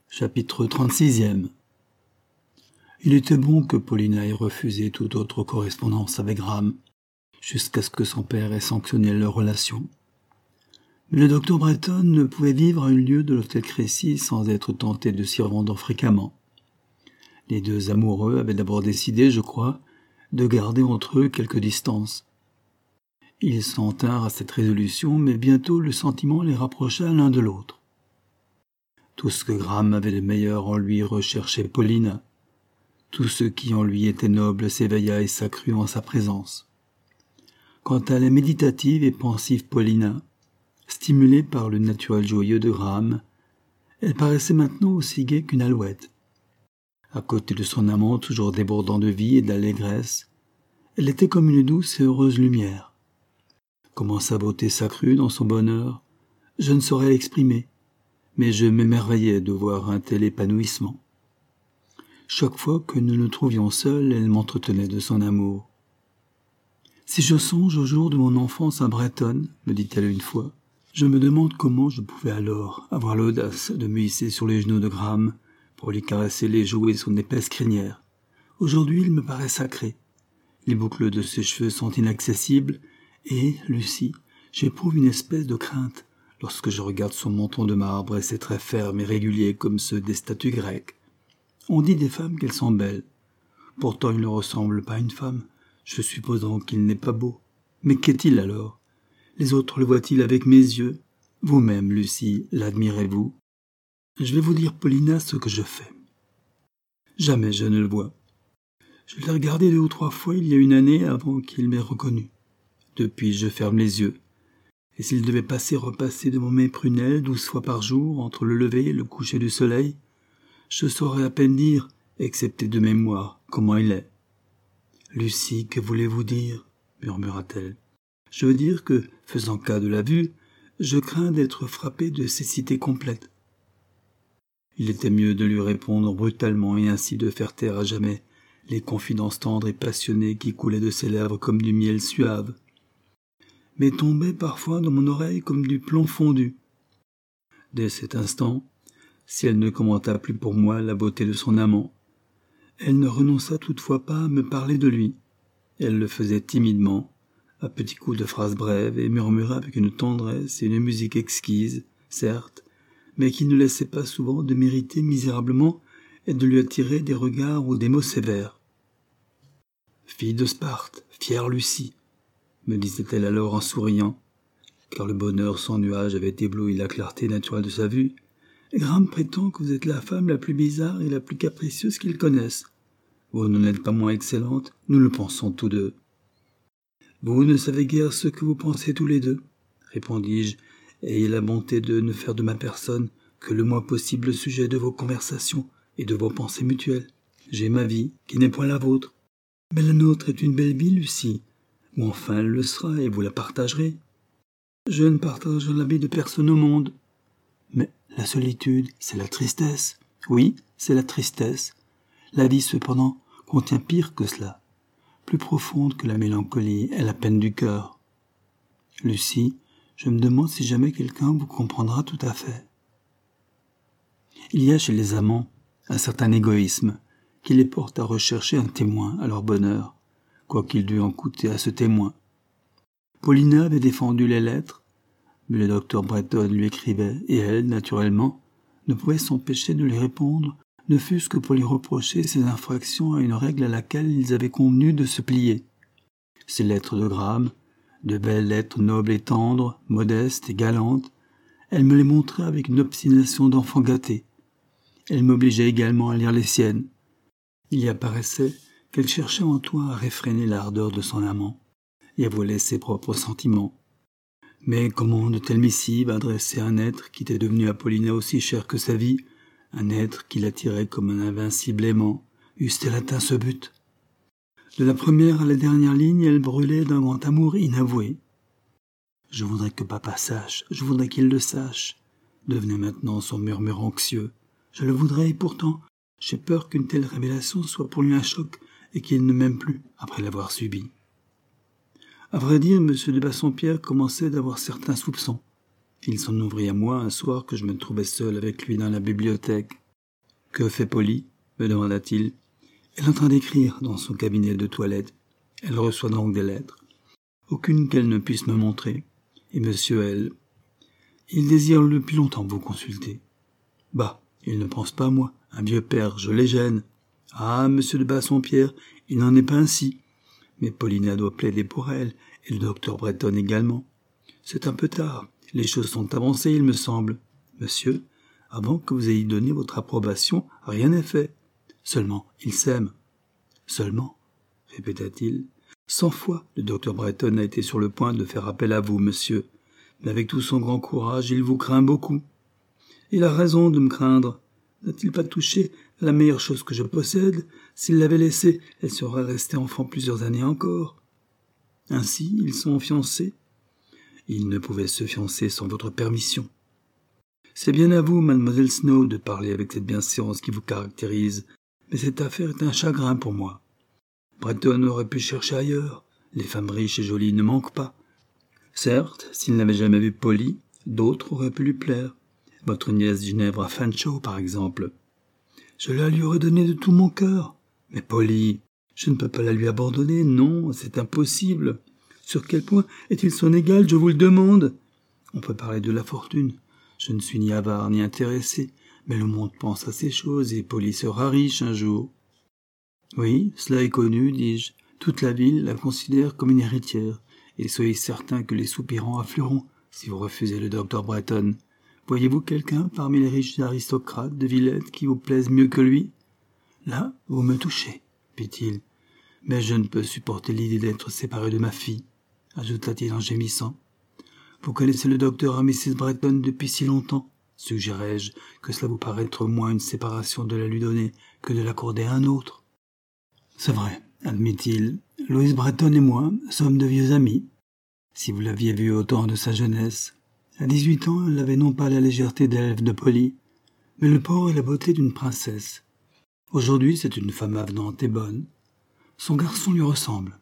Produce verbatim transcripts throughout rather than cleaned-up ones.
Chapitre trente-sixième. Il était bon que Paulina ait refusé toute autre correspondance avec Graham, jusqu'à ce que son père ait sanctionné leur relation. Mais le docteur Breton ne pouvait vivre à une lieue de l'hôtel Crécy sans être tenté de s'y rendre fréquemment. Les deux amoureux avaient d'abord décidé, je crois, de garder entre eux quelque distance. Ils s'en tinrent à cette résolution, mais bientôt le sentiment les rapprocha l'un de l'autre. Tout ce que Graham avait de meilleur en lui recherchait Paulina. Tout ce qui en lui était noble s'éveilla et s'accrut en sa présence. Quant à la méditative et pensive Paulina, stimulée par le naturel joyeux de Graham, elle paraissait maintenant aussi gaie qu'une alouette. À côté de son amant toujours débordant de vie et d'allégresse, elle était comme une douce et heureuse lumière. Comment sa beauté s'accrut dans son bonheur, je ne saurais l'exprimer, mais je m'émerveillais de voir un tel épanouissement. Chaque fois que nous nous trouvions seuls, elle m'entretenait de son amour. « Si je songe au jour de mon enfance à Breton, me dit-elle une fois, je me demande comment je pouvais alors avoir l'audace de me hisser sur les genoux de Graham pour lui caresser les joues et son épaisse crinière. Aujourd'hui, il me paraît sacré. Les boucles de ses cheveux sont inaccessibles et, Lucie, j'éprouve une espèce de crainte lorsque je regarde son menton de marbre et ses traits fermes et réguliers comme ceux des statues grecques. On dit des femmes qu'elles sont belles. Pourtant, il ne ressemble pas à une femme. Je suppose donc qu'il n'est pas beau. Mais qu'est-il alors? Les autres le voient-ils avec mes yeux? Vous-même, Lucie, l'admirez-vous? Je vais vous dire, Paulina, ce que je fais. Jamais je ne le vois. Je l'ai regardé deux ou trois fois il y a une année avant qu'il m'ait reconnu. Depuis, je ferme les yeux. Et s'il devait passer repasser devant mes prunelles douze fois par jour, entre le lever et le coucher du soleil, je saurais à peine dire, excepté de mémoire, comment il est. « Lucie, que voulez-vous dire ?» murmura-t-elle. « Je veux dire que, faisant cas de la vue, je crains d'être frappé de cécité complète. » Il était mieux de lui répondre brutalement et ainsi de faire taire à jamais les confidences tendres et passionnées qui coulaient de ses lèvres comme du miel suave, mais tombaient parfois dans mon oreille comme du plomb fondu. Dès cet instant, si elle ne commenta plus pour moi la beauté de son amant, elle ne renonça toutefois pas à me parler de lui. Elle le faisait timidement, à petits coups de phrases brèves, et murmurait avec une tendresse et une musique exquise, certes, mais qui ne laissait pas souvent de m'irriter misérablement et de lui attirer des regards ou des mots sévères. « Fille de Sparte, fière Lucie !» me disait-elle alors en souriant, car le bonheur sans nuage avait ébloui la clarté naturelle de sa vue. « Graham prétend que vous êtes la femme la plus bizarre et la plus capricieuse qu'il connaisse. Vous n'en êtes pas moins excellente, nous le pensons tous deux. »« Vous ne savez guère ce que vous pensez tous les deux, » répondis-je, « ayez la bonté de ne faire de ma personne que le moins possible le sujet de vos conversations et de vos pensées mutuelles. J'ai ma vie, qui n'est point la vôtre. Mais la nôtre est une belle vie, Lucie, ou enfin elle le sera et vous la partagerez. Je ne partage la vie de personne au monde. Mais la solitude, c'est la tristesse. Oui, c'est la tristesse. La vie, cependant, contient pire que cela. Plus profonde que la mélancolie et la peine du cœur. Lucie, je me demande si jamais quelqu'un vous comprendra tout à fait. Il y a chez les amants un certain égoïsme qui les porte à rechercher un témoin à leur bonheur, quoiqu'il dût en coûter à ce témoin. Paulina avait défendu les lettres, mais le docteur Breton lui écrivait, et elle, naturellement, ne pouvait s'empêcher de lui répondre, ne fût-ce que pour lui reprocher ses infractions à une règle à laquelle ils avaient convenu de se plier. Ces lettres de Graham, de belles lettres nobles et tendres, modestes et galantes, elle me les montrait avec une obstination d'enfant gâté. Elle m'obligeait également à lire les siennes. Il y apparaissait qu'elle cherchait en toi à réfréner l'ardeur de son amant et à voiler ses propres sentiments. Mais comment de telles missives adressées à un être qui était devenu à Paulina aussi cher que sa vie, un être qui l'attirait comme un invincible aimant, eussent-elles atteint ce but? De la première à la dernière ligne, elle brûlait d'un grand amour inavoué. « Je voudrais que papa sache, je voudrais qu'il le sache », devenait maintenant son murmure anxieux. « Je le voudrais et pourtant, j'ai peur qu'une telle révélation soit pour lui un choc et qu'il ne m'aime plus après l'avoir subi. » À vrai dire, M. de Bassompierre commençait d'avoir certains soupçons. Il s'en ouvrit à moi un soir que je me trouvais seul avec lui dans la bibliothèque. Que fait Polly ? Me demanda-t-il. Elle est en train d'écrire dans son cabinet de toilette. Elle reçoit donc des lettres. Aucune qu'elle ne puisse me montrer. Et monsieur, elle... Il désire depuis longtemps vous consulter. Bah, il ne pense pas à moi. Un vieux père, je les gêne. Ah, monsieur de Bassompierre, il n'en est pas ainsi. Mais Paulina doit plaider pour elle, et le docteur Breton également. C'est un peu tard. Les choses sont avancées, il me semble. Monsieur, avant que vous ayez donné votre approbation, rien n'est fait. Seulement, ils s'aiment. Seulement, répéta-t-il. Cent fois, le docteur Breton a été sur le point de faire appel à vous, monsieur. Mais avec tout son grand courage, il vous craint beaucoup. Il a raison de me craindre. N'a-t-il pas touché à la meilleure chose que je possède? S'il l'avait laissée, elle serait restée enfant plusieurs années encore. Ainsi, ils sont fiancés. Ils ne pouvaient se fiancer sans votre permission. C'est bien à vous, mademoiselle Snow, de parler avec cette bienséance qui vous caractérise, mais cette affaire est un chagrin pour moi. Breton aurait pu chercher ailleurs. Les femmes riches et jolies ne manquent pas. Certes, s'il n'avait jamais vu Polly, d'autres auraient pu lui plaire. Votre nièce Ginevra Fanshawe, par exemple. Je la lui aurais donnée de tout mon cœur. Mais Polly, je ne peux pas la lui abandonner, non, c'est impossible. Sur quel point est-il son égal, je vous le demande? On peut parler de la fortune. Je ne suis ni avare ni intéressé, mais le monde pense à ces choses et Polly sera riche un jour. Oui, cela est connu, dis-je. Toute la ville la considère comme une héritière, et soyez certain que les soupirants afflueront si vous refusez le docteur Breton. Voyez-vous quelqu'un parmi les riches aristocrates de Villette qui vous plaise mieux que lui? Là, vous me touchez, fit-il. Mais je ne peux supporter l'idée d'être séparé de ma fille, ajouta-t-il en gémissant. Vous connaissez le docteur et missus Breton depuis si longtemps, suggérai-je, que cela vous paraît être moins une séparation de la lui donner que de l'accorder à un autre. C'est vrai, admit-il. Louise Breton et moi sommes de vieux amis. Si vous l'aviez vue au temps de sa jeunesse, à dix-huit ans, elle avait non pas la légèreté d'élève de Polly, mais le port et la beauté d'une princesse. Aujourd'hui, c'est une femme avenante et bonne. Son garçon lui ressemble.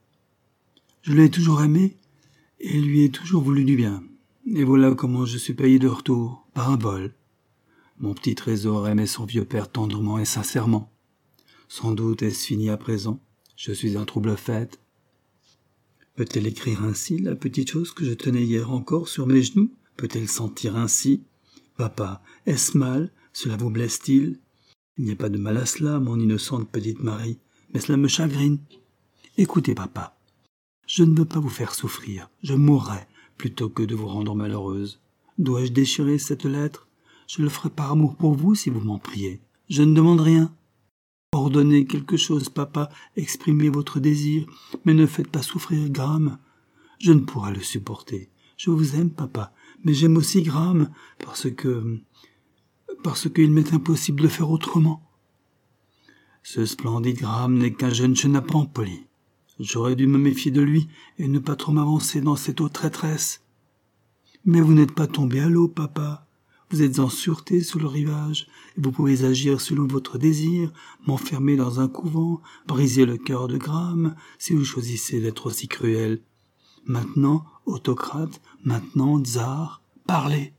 Je l'ai toujours aimé et lui ai toujours voulu du bien. Et voilà comment je suis payé de retour, par un vol. Mon petit trésor aimait son vieux père tendrement et sincèrement. Sans doute est-ce fini à présent. Je suis un trouble-fête. Peut-elle écrire ainsi, la petite chose que je tenais hier encore sur mes genoux? Peut-elle sentir ainsi? Papa, est-ce mal? Cela vous blesse-t-il? Il n'y a pas de mal à cela, mon innocente petite Marie, mais cela me chagrine. Écoutez, papa, je ne veux pas vous faire souffrir. Je mourrai plutôt que de vous rendre malheureuse. Dois-je déchirer cette lettre? Je le ferai par amour pour vous si vous m'en priez. Je ne demande rien. Ordonnez quelque chose, papa, exprimez votre désir, mais ne faites pas souffrir Graham. Je ne pourrai le supporter. Je vous aime, papa, mais j'aime aussi Graham, parce que... parce qu'il m'est impossible de faire autrement. Ce splendide Graham n'est qu'un jeune chenapan, Polly. J'aurais dû me méfier de lui et ne pas trop m'avancer dans cette eau traîtresse. Mais vous n'êtes pas tombé à l'eau, papa. Vous êtes en sûreté sur le rivage, et vous pouvez agir selon votre désir, m'enfermer dans un couvent, briser le cœur de Graham, si vous choisissez d'être aussi cruel. Maintenant, autocrate, maintenant, tsar, parlez.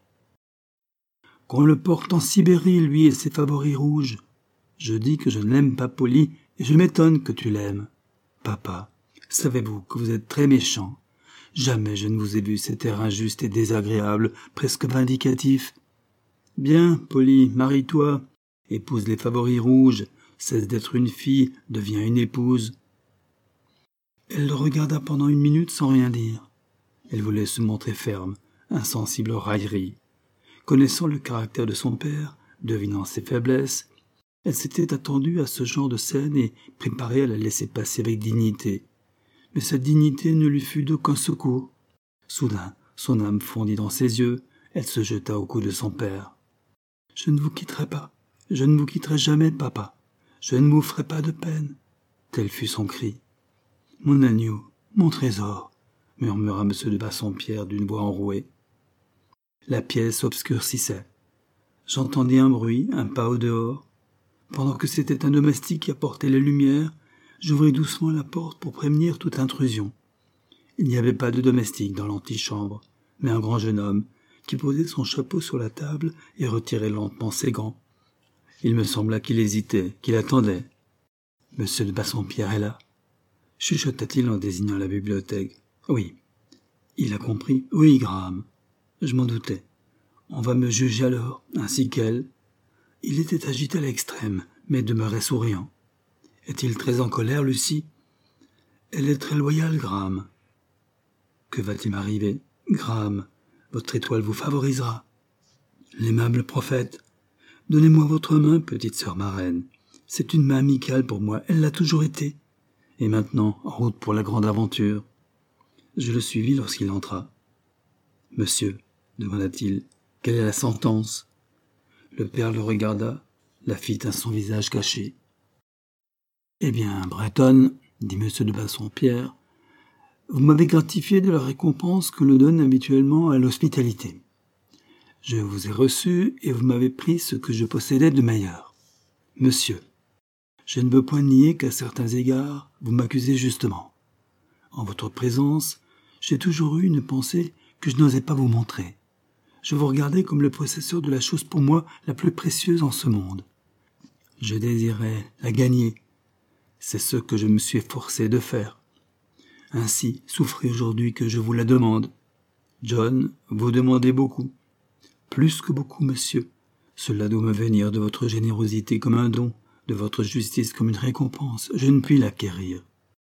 Qu'on le porte en Sibérie, lui et ses favoris rouges. Je dis que je ne l'aime pas, Polly, et je m'étonne que tu l'aimes. Papa, savez-vous que vous êtes très méchant? Jamais je ne vous ai vu cet air injuste et désagréable, presque vindicatif. Bien, Polly, marie-toi, épouse les favoris rouges, cesse d'être une fille, devient une épouse. Elle le regarda pendant une minute sans rien dire. Elle voulait se montrer ferme, insensible aux railleries. Connaissant le caractère de son père, devinant ses faiblesses, elle s'était attendue à ce genre de scène et préparée à la laisser passer avec dignité. Mais cette dignité ne lui fut d'aucun secours. Soudain, son âme fondit dans ses yeux, elle se jeta au cou de son père. « Je ne vous quitterai pas, je ne vous quitterai jamais, papa, je ne vous ferai pas de peine. » Tel fut son cri. « Mon agneau, mon trésor !» murmura M. de Bassompierre d'une voix enrouée. La pièce obscurcissait. J'entendis un bruit, un pas au dehors. Pendant que c'était un domestique qui apportait la lumière, j'ouvris doucement la porte pour prévenir toute intrusion. Il n'y avait pas de domestique dans l'antichambre, mais un grand jeune homme qui posait son chapeau sur la table et retirait lentement ses gants. Il me sembla qu'il hésitait, qu'il attendait. « Monsieur de Bassompierre est là ?» chuchota-t-il en désignant la bibliothèque. « Oui. » Il a compris. « Oui, Graham. Je m'en doutais. On va me juger alors, ainsi qu'elle. » Il était agité à l'extrême, mais demeurait souriant. « Est-il très en colère, Lucie ?»« Elle est très loyale, Graham. »« Que va-t-il m'arriver ? Graham, votre étoile vous favorisera. »« L'aimable prophète. Donnez-moi votre main, petite sœur marraine. C'est une main amicale pour moi, elle l'a toujours été. Et maintenant, en route pour la grande aventure. » Je le suivis lorsqu'il entra. « Monsieur, demanda-t-il, quelle est la sentence ?» Le père le regarda, la fille tint son visage caché. « Eh bien, Breton, dit M. de Bassompierre, vous m'avez gratifié de la récompense que l'on donne habituellement à l'hospitalité. Je vous ai reçu et vous m'avez pris ce que je possédais de meilleur. Monsieur, je ne veux point nier qu'à certains égards, vous m'accusez justement. En votre présence, j'ai toujours eu une pensée que je n'osais pas vous montrer. Je vous regardais comme le possesseur de la chose pour moi la plus précieuse en ce monde. Je désirais la gagner. C'est ce que je me suis efforcé de faire. Ainsi, souffrez aujourd'hui que je vous la demande. John, vous demandez beaucoup. Plus que beaucoup, monsieur. Cela doit me venir de votre générosité comme un don, de votre justice comme une récompense. Je ne puis l'acquérir.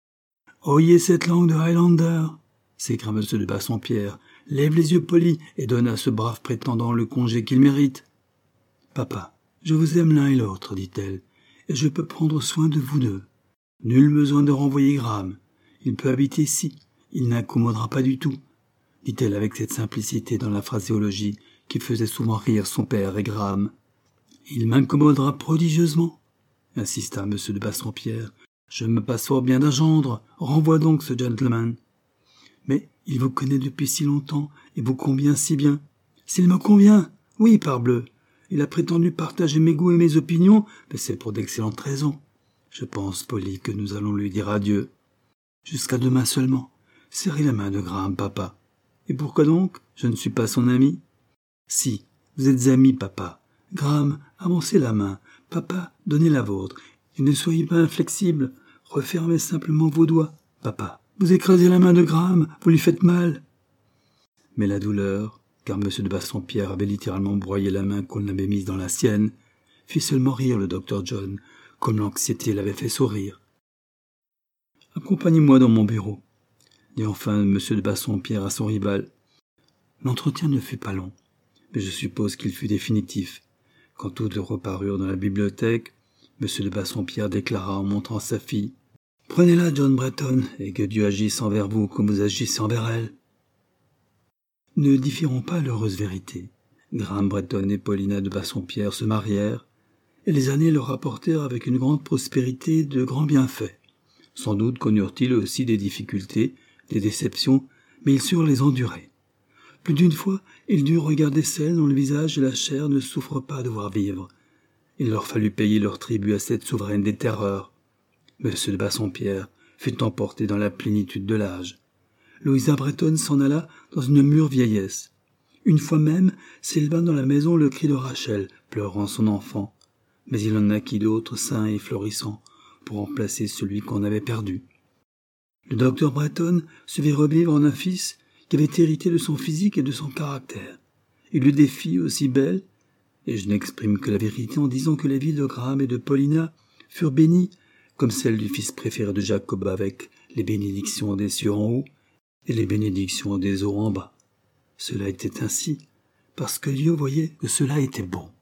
« Oyez cette langue de Highlander !» s'écria M. de Bassompierre. « Lève les yeux polis et donne à ce brave prétendant le congé qu'il mérite. »« Papa, je vous aime l'un et l'autre, dit-elle, et je peux prendre soin de vous deux. Nul besoin de renvoyer Graham. Il peut habiter ici. Il n'incommodera pas du tout, dit-elle avec cette simplicité dans la phraséologie qui faisait souvent rire son père et Graham. « Il m'incommodera prodigieusement, » insista M. de Bassompierre. « Je me passe fort bien d'un gendre. Renvoie donc ce gentleman. »« Mais il vous connaît depuis si longtemps et vous convient si bien. »« S'il me convient, oui, parbleu. Il a prétendu partager mes goûts et mes opinions, mais c'est pour d'excellentes raisons. Je pense, Polly, que nous allons lui dire adieu. Jusqu'à demain seulement. Serrez la main de Graham, papa. Et pourquoi donc? Je ne suis pas son ami. Si, vous êtes ami, papa. Graham, avancez la main. Papa, donnez la vôtre. Et ne soyez pas inflexible. Refermez simplement vos doigts. Papa, vous écrasez la main de Graham, vous lui faites mal. Mais la douleur, car M. de Bassompierre avait littéralement broyé la main qu'on avait mise dans la sienne, fit seulement rire le docteur John, comme l'anxiété l'avait fait sourire. « Accompagnez-moi dans mon bureau, » dit enfin M. de Bassompierre à son rival. L'entretien ne fut pas long, mais je suppose qu'il fut définitif. Quand toutes reparurent dans la bibliothèque, M. de Bassompierre déclara en montrant sa fille « Prenez-la, John Breton, et que Dieu agisse envers vous comme vous agissez envers elle. » Ne différons pas l'heureuse vérité. Graham Breton et Paulina de Bassompierre se marièrent, et les années leur apportèrent avec une grande prospérité de grands bienfaits. Sans doute connurent-ils aussi des difficultés, des déceptions, mais ils surent les endurer. Plus d'une fois, ils durent regarder celles dont le visage et la chair ne souffrent pas de voir vivre. Il leur fallut payer leur tribut à cette souveraine des terreurs. M. de Bassompierre fut emporté dans la plénitude de l'âge. Louisa Breton s'en alla dans une mûre vieillesse. Une fois même s'éleva dans la maison le cri de Rachel, pleurant son enfant. Mais il en naquit d'autres sains et florissants pour remplacer celui qu'on avait perdu. Le docteur Breton se vit revivre en un fils qui avait hérité de son physique et de son caractère. Il eut des filles aussi belles, et je n'exprime que la vérité en disant que les vies de Graham et de Paulina furent bénies, comme celle du fils préféré de Jacob avec les bénédictions des cieux en haut et les bénédictions des eaux en bas. Cela était ainsi, parce que Dieu voyait que cela était bon.